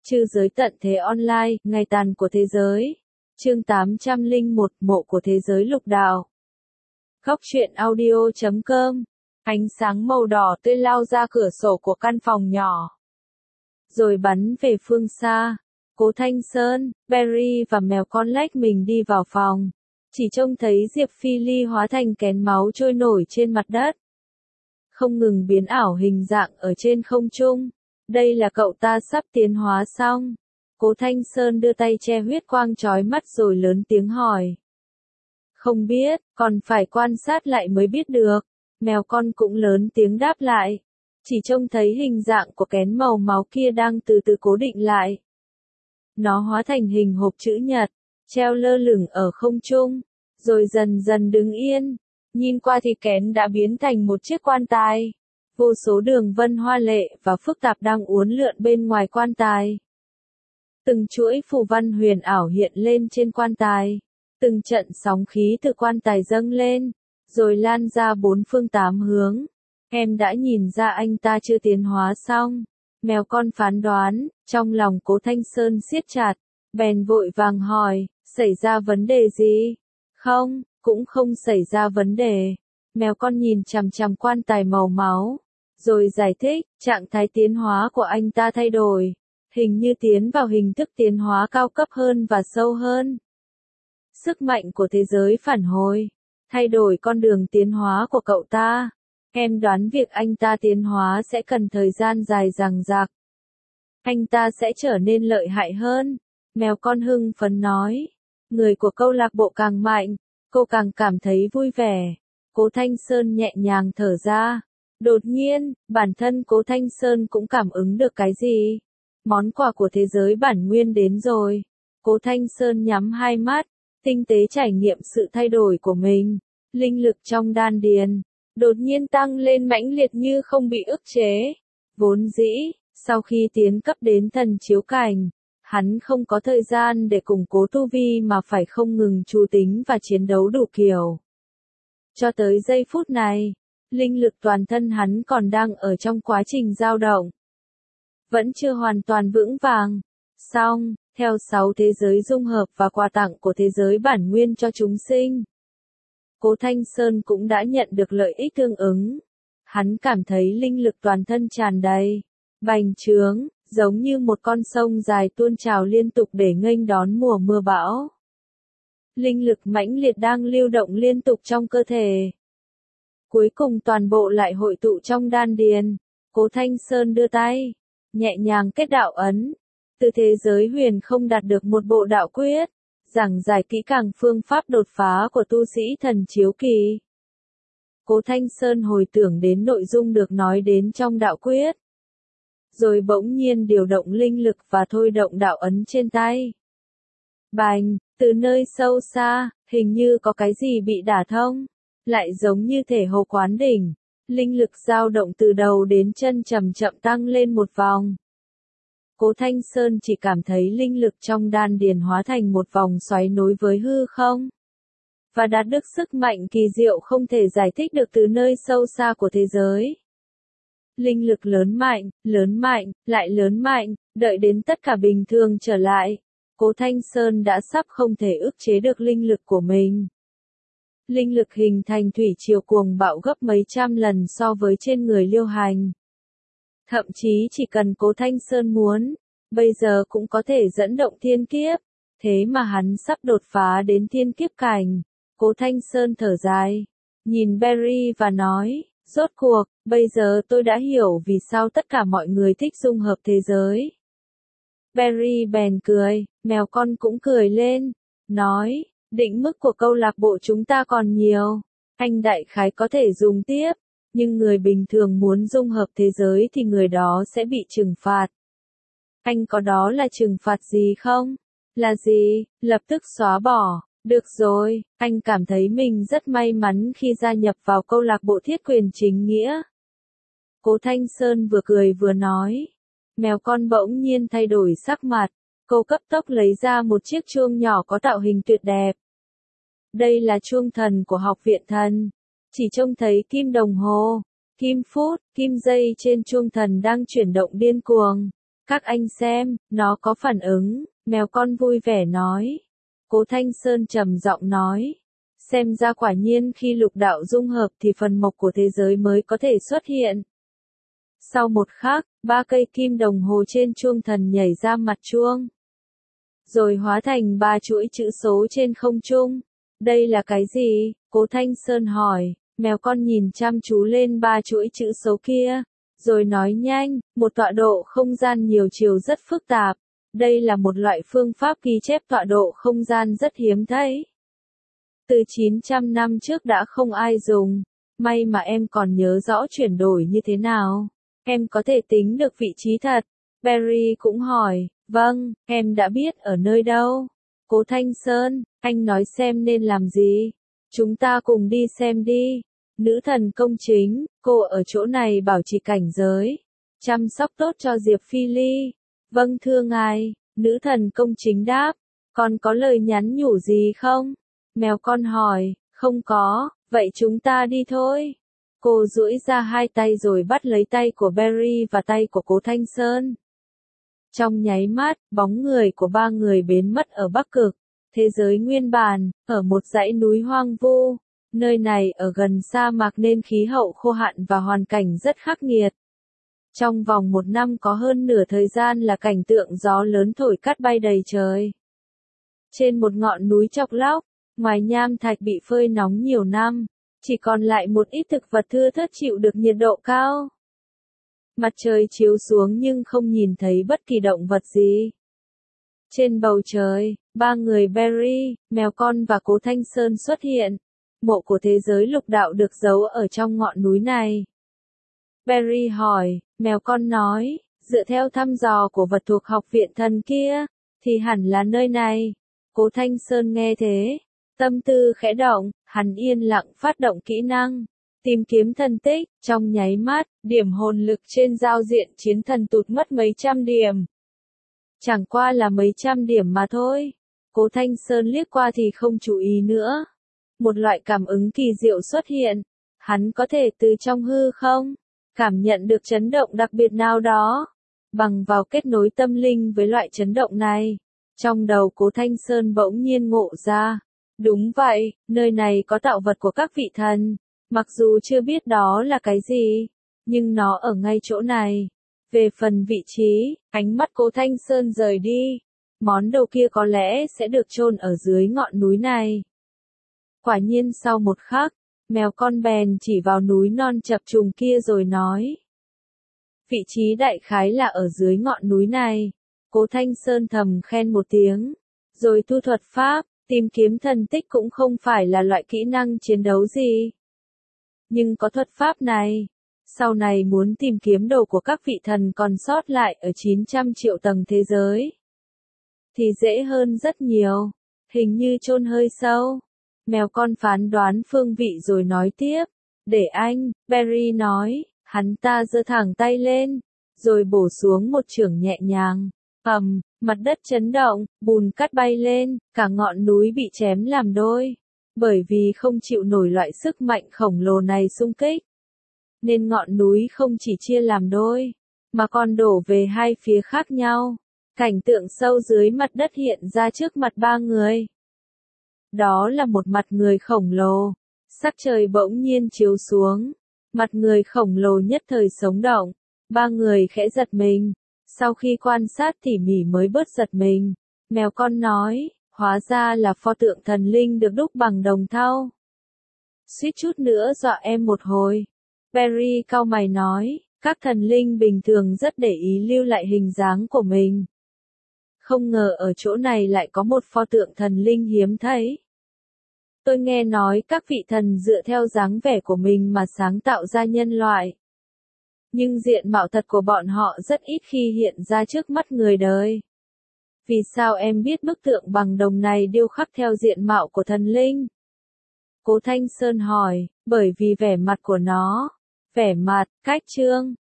Trư giới tận thế online, ngày tàn của thế giới. Chương 801, mộ của thế giới lục đạo. Góc truyện audio.com. Ánh sáng màu đỏ tươi lao ra cửa sổ của căn phòng nhỏ, rồi bắn về phương xa. Cố Thanh Sơn, Barry và mèo con lách mình đi vào phòng, chỉ trông thấy Diệp Phi Ly hóa thành kén máu trôi nổi trên mặt đất, không ngừng biến ảo hình dạng ở trên không trung. Đây là cậu ta sắp tiến hóa xong. Cố Thanh Sơn đưa tay che huyết quang chói mắt rồi lớn tiếng hỏi. Không biết, còn phải quan sát lại mới biết được. Mèo con cũng lớn tiếng đáp lại. Chỉ trông thấy hình dạng của kén màu máu kia đang từ từ cố định lại. Nó hóa thành hình hộp chữ nhật, treo lơ lửng ở không trung, rồi dần dần đứng yên. Nhìn qua thì kén đã biến thành một chiếc quan tài. Vô số đường vân hoa lệ và phức tạp đang uốn lượn bên ngoài quan tài. Từng chuỗi phù văn huyền ảo hiện lên trên quan tài. Từng trận sóng khí từ quan tài dâng lên, rồi lan ra bốn phương tám hướng. Em đã nhìn ra anh ta chưa tiến hóa xong. Mèo con phán đoán, trong lòng Cố Thanh Sơn siết chặt, bèn vội vàng hỏi, xảy ra vấn đề gì? Không, cũng không xảy ra vấn đề. Mèo con nhìn chằm chằm quan tài màu máu, rồi giải thích, trạng thái tiến hóa của anh ta thay đổi, hình như tiến vào hình thức tiến hóa cao cấp hơn và sâu hơn. Sức mạnh của thế giới phản hồi, thay đổi con đường tiến hóa của cậu ta. Em đoán việc anh ta tiến hóa sẽ cần thời gian dài dằng dặc. Anh ta sẽ trở nên lợi hại hơn. Mèo con hưng phấn nói. Người của câu lạc bộ càng mạnh, cô càng cảm thấy vui vẻ. Cố Thanh Sơn nhẹ nhàng thở ra. Đột nhiên, bản thân Cố Thanh Sơn cũng cảm ứng được cái gì. Món quà của thế giới bản nguyên đến rồi. Cố Thanh Sơn nhắm hai mắt, tinh tế trải nghiệm sự thay đổi của mình. Linh lực trong đan điền đột nhiên tăng lên mãnh liệt như không bị ức chế. Vốn dĩ, sau khi tiến cấp đến thần chiếu cảnh, hắn không có thời gian để củng cố tu vi mà phải không ngừng trù tính và chiến đấu đủ kiểu. Cho tới giây phút này, linh lực toàn thân hắn còn đang ở trong quá trình dao động. Vẫn chưa hoàn toàn vững vàng. Song, theo 6 thế giới dung hợp và quà tặng của thế giới bản nguyên cho chúng sinh, Cố Thanh Sơn cũng đã nhận được lợi ích tương ứng. Hắn cảm thấy linh lực toàn thân tràn đầy, bành trướng, giống như một con sông dài tuôn trào liên tục để nghênh đón mùa mưa bão. Linh lực mãnh liệt đang lưu động liên tục trong cơ thể. Cuối cùng toàn bộ lại hội tụ trong đan điền. Cố Thanh Sơn đưa tay, nhẹ nhàng kết đạo ấn. Từ thế giới huyền không đạt được một bộ đạo quyết, giảng giải kỹ càng phương pháp đột phá của tu sĩ thần chiếu kỳ. Cố Thanh Sơn hồi tưởng đến nội dung được nói đến trong đạo quyết, rồi bỗng nhiên điều động linh lực và thôi động đạo ấn trên tay. Bành, từ nơi sâu xa, hình như có cái gì bị đả thông, lại giống như thể hồ quán đỉnh. Linh lực dao động từ đầu đến chân chậm chậm tăng lên một vòng. Cố Thanh Sơn chỉ cảm thấy linh lực trong đan điền hóa thành một vòng xoáy nối với hư không, và đạt được sức mạnh kỳ diệu không thể giải thích được từ nơi sâu xa của thế giới. Linh lực lớn mạnh, lại lớn mạnh, đợi đến tất cả bình thường trở lại, Cố Thanh Sơn đã sắp không thể ức chế được linh lực của mình. Linh lực hình thành thủy triều cuồng bạo gấp mấy trăm lần so với trên người Liêu Hành. Thậm chí chỉ cần Cố Thanh Sơn muốn, bây giờ cũng có thể dẫn động thiên kiếp. Thế mà hắn sắp đột phá đến thiên kiếp cảnh. Cố Thanh Sơn thở dài, nhìn Barry và nói, rốt cuộc, bây giờ tôi đã hiểu vì sao tất cả mọi người thích dung hợp thế giới. Barry bèn cười, mèo con cũng cười lên, nói, định mức của câu lạc bộ chúng ta còn nhiều. Anh đại khái có thể dùng tiếp. Nhưng người bình thường muốn dung hợp thế giới thì người đó sẽ bị trừng phạt. Anh có đó là trừng phạt gì không? Là gì? Lập tức xóa bỏ. Được rồi, anh cảm thấy mình rất may mắn khi gia nhập vào câu lạc bộ thiết quyền chính nghĩa. Cố Thanh Sơn vừa cười vừa nói. Mèo con bỗng nhiên thay đổi sắc mặt. Cô cấp tốc lấy ra một chiếc chuông nhỏ có tạo hình tuyệt đẹp. Đây là chuông thần của học viện thần. Chỉ trông thấy kim đồng hồ, kim phút, kim giây trên chuông thần đang chuyển động điên cuồng. Các anh xem, nó có phản ứng, mèo con vui vẻ nói. Cố Thanh Sơn trầm giọng nói. Xem ra quả nhiên khi lục đạo dung hợp thì phần mộc của thế giới mới có thể xuất hiện. Sau một khắc, 3 cây kim đồng hồ trên chuông thần nhảy ra mặt chuông. Rồi hóa thành 3 chuỗi chữ số trên không trung. Đây là cái gì? Cố Thanh Sơn hỏi, mèo con nhìn chăm chú lên 3 chuỗi chữ số kia. Rồi nói nhanh, một tọa độ không gian nhiều chiều rất phức tạp. Đây là một loại phương pháp ghi chép tọa độ không gian rất hiếm thấy. Từ 900 năm trước đã không ai dùng. May mà em còn nhớ rõ chuyển đổi như thế nào. Em có thể tính được vị trí thật. Barry cũng hỏi, vâng, em đã biết ở nơi đâu. Cố Thanh Sơn, anh nói xem nên làm gì. Chúng ta cùng đi xem đi. Nữ thần công chính, cô ở chỗ này bảo trì cảnh giới. Chăm sóc tốt cho Diệp Phi Ly. Vâng thưa ngài, nữ thần công chính đáp. Còn có lời nhắn nhủ gì không? Mèo con hỏi, không có, vậy chúng ta đi thôi. Cô duỗi ra 2 tay rồi bắt lấy tay của Barry và tay của Cố Thanh Sơn. Trong nháy mắt, bóng người của 3 người biến mất ở Bắc Cực, thế giới nguyên bản, ở một dãy núi hoang vu. Nơi này ở gần sa mạc nên khí hậu khô hạn và hoàn cảnh rất khắc nghiệt. Trong vòng 1 năm có hơn nửa thời gian là cảnh tượng gió lớn thổi cát bay đầy trời. Trên một ngọn núi chọc lóc, ngoài nham thạch bị phơi nóng nhiều năm, chỉ còn lại một ít thực vật thưa thớt chịu được nhiệt độ cao. Mặt trời chiếu xuống nhưng không nhìn thấy bất kỳ động vật gì. Trên bầu trời, 3 người Barry, mèo con và Cố Thanh Sơn xuất hiện. Mộ của thế giới lục đạo được giấu ở trong ngọn núi này. Barry hỏi, mèo con nói, dựa theo thăm dò của vật thuộc học viện thần kia, thì hẳn là nơi này. Cố Thanh Sơn nghe thế, tâm tư khẽ động, hắn yên lặng phát động kỹ năng. Tìm kiếm thần tích, trong nháy mắt, điểm hồn lực trên giao diện chiến thần tụt mất mấy trăm điểm. Chẳng qua là mấy trăm điểm mà thôi. Cố Thanh Sơn liếc qua thì không chú ý nữa. Một loại cảm ứng kỳ diệu xuất hiện. Hắn có thể từ trong hư không cảm nhận được chấn động đặc biệt nào đó. Bằng vào kết nối tâm linh với loại chấn động này, trong đầu Cố Thanh Sơn bỗng nhiên ngộ ra. Đúng vậy, nơi này có tạo vật của các vị thần. Mặc dù chưa biết đó là cái gì, nhưng nó ở ngay chỗ này. Về phần vị trí, ánh mắt Cố Thanh Sơn rời đi. Món đồ kia có lẽ sẽ được chôn ở dưới ngọn núi này. Quả nhiên sau một khắc, mèo con bèn chỉ vào núi non chập trùng kia rồi nói. Vị trí đại khái là ở dưới ngọn núi này. Cố Thanh Sơn thầm khen một tiếng. Rồi thu thuật pháp, tìm kiếm thần tích cũng không phải là loại kỹ năng chiến đấu gì. Nhưng có thuật pháp này, sau này muốn tìm kiếm đồ của các vị thần còn sót lại ở 900 triệu tầng thế giới, thì dễ hơn rất nhiều, hình như chôn hơi sâu. Mèo con phán đoán phương vị rồi nói tiếp, để anh, Barry nói, hắn ta giơ thẳng tay lên, rồi bổ xuống một chưởng nhẹ nhàng, mặt đất chấn động, bùn cát bay lên, cả ngọn núi bị chém làm đôi. Bởi vì không chịu nổi loại sức mạnh khổng lồ này xung kích, nên ngọn núi không chỉ chia làm đôi, mà còn đổ về 2 phía khác nhau. Cảnh tượng sâu dưới mặt đất hiện ra trước mặt 3 người. Đó là một mặt người khổng lồ. Sắc trời bỗng nhiên chiếu xuống. Mặt người khổng lồ nhất thời sống động. 3 người khẽ giật mình. Sau khi quan sát tỉ mỉ mới bớt giật mình. Mèo con nói, hóa ra là pho tượng thần linh được đúc bằng đồng thau. Suýt chút nữa dọa em một hồi. Barry cau mày nói, các thần linh bình thường rất để ý lưu lại hình dáng của mình. Không ngờ ở chỗ này lại có một pho tượng thần linh hiếm thấy. Tôi nghe nói các vị thần dựa theo dáng vẻ của mình mà sáng tạo ra nhân loại. Nhưng diện mạo thật của bọn họ rất ít khi hiện ra trước mắt người đời. Vì sao em biết bức tượng bằng đồng này điêu khắc theo diện mạo của thần linh? Cố Thanh Sơn hỏi, bởi vì vẻ mặt của nó, vẻ mặt, cách trương,